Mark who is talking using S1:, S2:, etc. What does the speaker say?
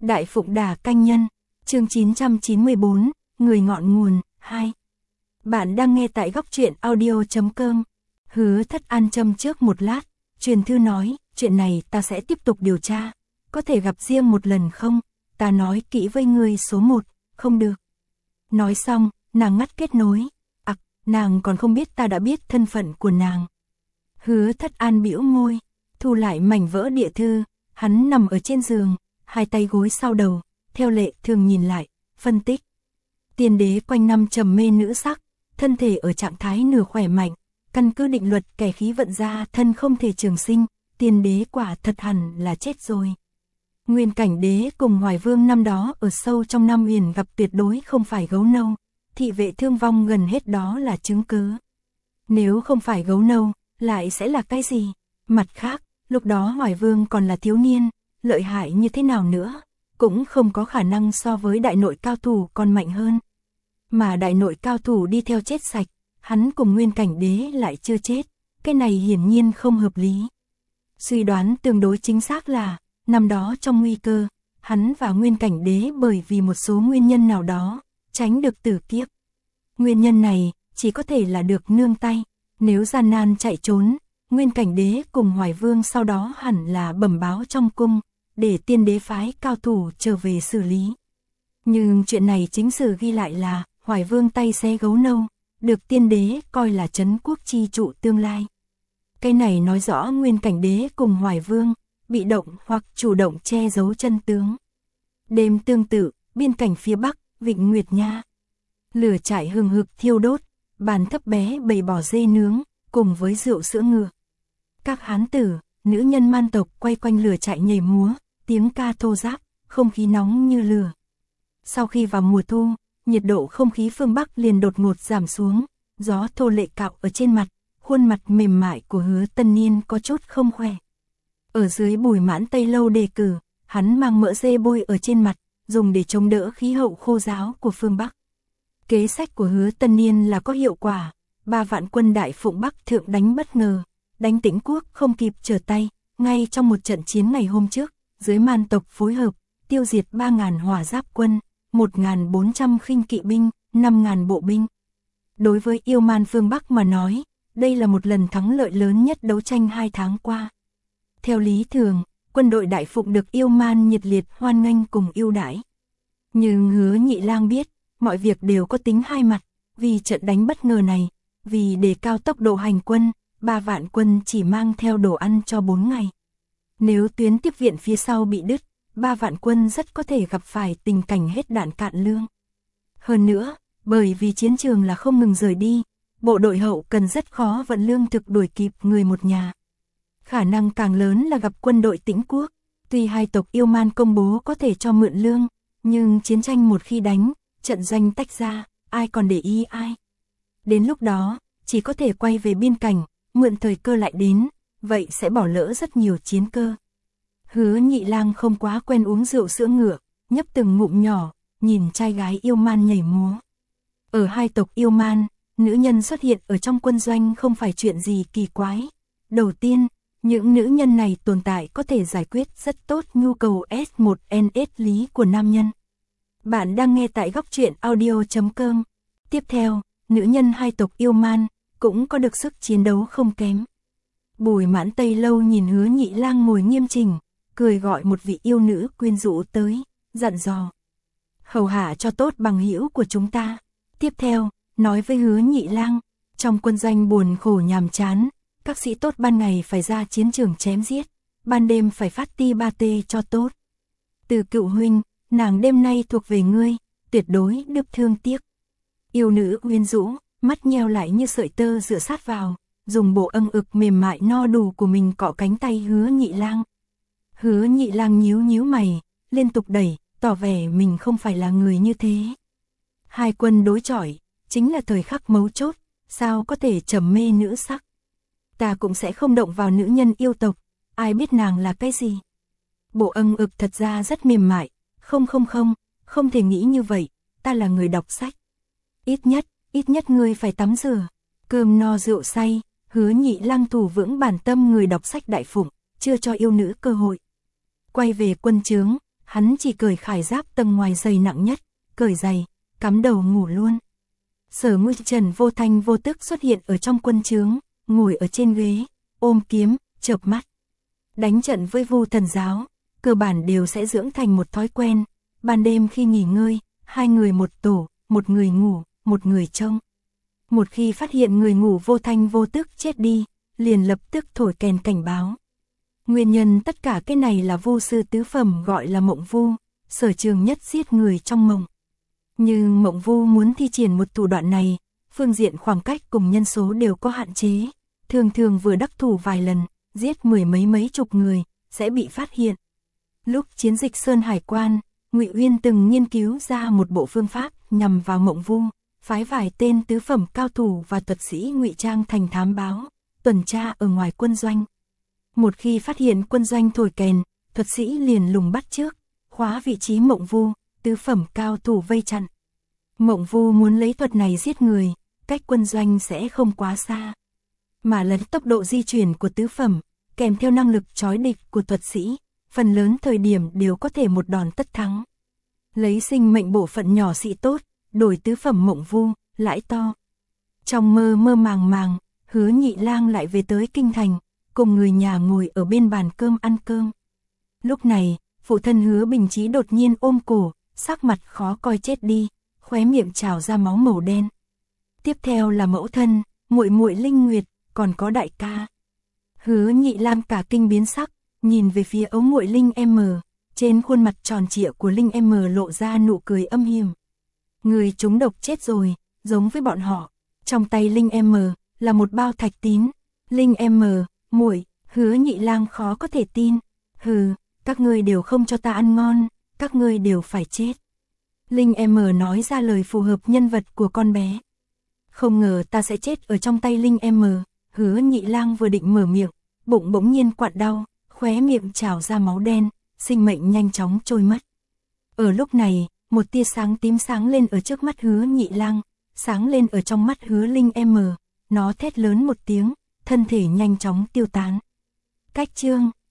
S1: Đại Phụng Đà Canh Nhân, chương 994, Người ngọn nguồn, 2. Bạn đang nghe tại góc truyện audio.com. Hứa Thất An châm trước một lát, truyền thư nói, chuyện này ta sẽ tiếp tục điều tra, có thể gặp riêng một lần không? Ta nói kỹ với ngươi số 1, không được. Nói xong, nàng ngắt kết nối. Nàng còn không biết ta đã biết thân phận của nàng. Hứa Thất An bĩu môi, thu lại mảnh vỡ địa thư, hắn nằm ở trên giường, hai tay gối sau đầu, theo lệ thường nhìn lại, phân tích. Tiên đế quanh năm trầm mê nữ sắc, thân thể ở trạng thái nửa khỏe mạnh, căn cứ định luật kẻ khí vận ra thân không thể trường sinh, tiên đế quả thật hẳn là chết rồi. Nguyên Cảnh Đế cùng Hoài Vương năm đó ở sâu trong Nam Huyền gặp tuyệt đối không phải gấu nâu, thị vệ thương vong gần hết đó là chứng cứ. Nếu không phải gấu nâu, lại sẽ là cái gì? Mặt khác, lúc đó Hoài Vương còn là thiếu niên, lợi hại như thế nào nữa, cũng không có khả năng so với đại nội cao thủ còn mạnh hơn. Mà đại nội cao thủ đi theo chết sạch, hắn cùng Nguyên Cảnh Đế lại chưa chết, cái này hiển nhiên không hợp lý. Suy đoán tương đối chính xác là, năm đó trong nguy cơ, hắn và Nguyên Cảnh Đế bởi vì một số nguyên nhân nào đó, tránh được tử kiếp. Nguyên nhân này, chỉ có thể là được nương tay, nếu gian nan chạy trốn, Nguyên Cảnh Đế cùng Hoài Vương sau đó hẳn là bẩm báo trong cung, để tiên đế phái cao thủ trở về xử lý. Nhưng chuyện này chính sử ghi lại là, Hoài Vương tay xé gấu nâu, được tiên đế coi là trấn quốc chi trụ tương lai. Cái này nói rõ Nguyên Cảnh Đế cùng Hoài Vương, bị động hoặc chủ động che giấu chân tướng. Đêm tương tự, biên cảnh phía Bắc, Vịnh Nguyệt Nha. Lửa trại hừng hực thiêu đốt, bàn thấp bé bày bỏ dê nướng, cùng với rượu sữa ngựa. Các hán tử, nữ nhân man tộc quay quanh lửa trại nhảy múa, tiếng ca thô ráp, không khí nóng như lửa. Sau khi vào mùa thu, nhiệt độ không khí phương Bắc liền đột ngột giảm xuống, gió thô lệ cạo ở trên mặt, khuôn mặt mềm mại của Hứa Tân Niên có chút không khỏe. Ở dưới bùi mãn tây lâu đề cử, hắn mang mỡ dê bôi ở trên mặt, dùng để chống đỡ khí hậu khô ráo của phương Bắc. Kế sách của Hứa Tân Niên là có hiệu quả, 3 vạn quân Đại Phụng Bắc thượng đánh bất ngờ, đánh Tĩnh Quốc không kịp trở tay, ngay trong một trận chiến ngày hôm trước, dưới man tộc phối hợp, tiêu diệt 3.000 hỏa giáp quân, 1.400 khinh kỵ binh, 5.000 bộ binh. Đối với yêu man phương Bắc mà nói, đây là một lần thắng lợi lớn nhất đấu tranh 2 tháng qua. Theo lý thường, quân đội Đại Phụng được yêu man nhiệt liệt hoan nghênh cùng ưu đãi. Nhưng Hứa Nhị Lang biết, mọi việc đều có tính hai mặt, vì trận đánh bất ngờ này, vì đề cao tốc độ hành quân, 3 vạn quân chỉ mang theo đồ ăn cho 4 ngày. Nếu tuyến tiếp viện phía sau bị đứt, 3 vạn quân rất có thể gặp phải tình cảnh hết đạn cạn lương. Hơn nữa, bởi vì chiến trường là không ngừng rời đi, bộ đội hậu cần rất khó vận lương thực đuổi kịp người một nhà. Khả năng càng lớn là gặp quân đội Tĩnh Quốc, tuy hai tộc yêu man công bố có thể cho mượn lương, nhưng chiến tranh một khi đánh, trận doanh tách ra, ai còn để ý ai. Đến lúc đó, chỉ có thể quay về biên cảnh, mượn thời cơ lại đến, vậy sẽ bỏ lỡ rất nhiều chiến cơ. Hứa Nhị Lang không quá quen uống rượu sữa ngựa, nhấp từng ngụm nhỏ, nhìn trai gái yêu man nhảy múa. Ở hai tộc yêu man, nữ nhân xuất hiện ở trong quân doanh không phải chuyện gì kỳ quái. Đầu tiên, những nữ nhân này tồn tại có thể giải quyết rất tốt nhu cầu S1NS lý của nam nhân. Bạn đang nghe tại góc truyện audio.com. Tiếp theo, nữ nhân hai tộc yêu man, cũng có được sức chiến đấu không kém. Bùi mãn tây lâu nhìn Hứa Nhị Lang ngồi nghiêm chỉnh, cười gọi một vị yêu nữ quyến rũ tới, dặn dò. Hầu hạ cho tốt bằng hữu của chúng ta. Tiếp theo, nói với Hứa Nhị Lang, trong quân doanh buồn khổ nhàm chán, các sĩ tốt ban ngày phải ra chiến trường chém giết, ban đêm phải phát ti ba tê cho tốt. Từ Cựu huynh, nàng đêm nay thuộc về ngươi, tuyệt đối đức thương tiếc. Yêu nữ quyến rũ, mắt nheo lại như sợi tơ dựa sát vào, dùng bộ âng ực mềm mại no đủ của mình cọ cánh tay Hứa Nhị Lang. Hứa Nhị Lang nhíu nhíu mày, liên tục đẩy, tỏ vẻ mình không phải là người như thế. Hai quân đối chọi, chính là thời khắc mấu chốt, sao có thể trầm mê nữ sắc. Ta cũng sẽ không động vào nữ nhân yêu tộc, ai biết nàng là cái gì. Bộ âng ực thật ra rất mềm mại, không thể nghĩ như vậy, ta là người đọc sách. Ít nhất ngươi phải tắm rửa, cơm no rượu say, Hứa Nhị Lang thủ vững bản tâm người đọc sách Đại Phụng, chưa cho yêu nữ cơ hội. Quay về quân trướng, hắn chỉ cởi khải giáp tầng ngoài dày nặng nhất, cởi giày, cắm đầu ngủ luôn. Sở Ngụy Trần vô thanh vô tức xuất hiện ở trong quân trướng, ngồi ở trên ghế, ôm kiếm, chợp mắt. Đánh trận với Vu Thần giáo, cơ bản đều sẽ dưỡng thành một thói quen, ban đêm khi nghỉ ngơi, hai người một tổ, một người ngủ, một người trông. Một khi phát hiện người ngủ vô thanh vô tức chết đi, liền lập tức thổi kèn cảnh báo. Nguyên nhân tất cả cái này là Vu sư tứ phẩm gọi là Mộng Vu, sở trường nhất giết người trong mộng. Nhưng Mộng Vu muốn thi triển một thủ đoạn này, phương diện khoảng cách cùng nhân số đều có hạn chế, thường thường vừa đắc thủ vài lần, giết mười mấy chục người, sẽ bị phát hiện. Lúc chiến dịch Sơn Hải Quan, Ngụy Uyên từng nghiên cứu ra một bộ phương pháp nhằm vào Mộng Vu, phái vài tên tứ phẩm cao thủ và thuật sĩ ngụy trang thành thám báo, tuần tra ở ngoài quân doanh. Một khi phát hiện quân doanh thổi kèn, thuật sĩ liền lùng bắt trước, khóa vị trí Mộng Vu, tứ phẩm cao thủ vây chặn. Mộng Vu muốn lấy thuật này giết người, cách quân doanh sẽ không quá xa. Mà lần tốc độ di chuyển của tứ phẩm, kèm theo năng lực chói địch của thuật sĩ, phần lớn thời điểm đều có thể một đòn tất thắng. Lấy sinh mệnh bộ phận nhỏ xị tốt, đổi tứ phẩm Mộng Vu, lãi to. Trong mơ màng, Hứa Nhị Lang lại về tới kinh thành, cùng người nhà ngồi ở bên bàn cơm ăn cơm. Lúc này, phụ thân Hứa Bình Chí đột nhiên ôm cổ, sắc mặt khó coi chết đi, khóe miệng trào ra máu màu đen. Tiếp theo là mẫu thân, muội muội Linh Nguyệt, còn có đại ca. Hứa Nhị Lang cả kinh biến sắc, nhìn về phía ấu muội Linh M, trên khuôn mặt tròn trịa của Linh M lộ ra nụ cười âm hiểm. Người trúng độc chết rồi, giống với bọn họ. Trong tay Linh M là một bao thạch tín. Linh M, muội, Hứa Nhị Lang khó có thể tin. Hừ, các ngươi đều không cho ta ăn ngon, các ngươi đều phải chết. Linh M nói ra lời phù hợp nhân vật của con bé. Không ngờ ta sẽ chết ở trong tay Linh M. Hứa Nhị Lang vừa định mở miệng, bụng bỗng nhiên quặn đau, khóe miệng trào ra máu đen, sinh mệnh nhanh chóng trôi mất. Ở lúc này, một tia sáng tím sáng lên ở trước mắt Hứa Nhị Lang, sáng lên ở trong mắt Hứa Linh M, nó thét lớn một tiếng, thân thể nhanh chóng tiêu tán. Cách chương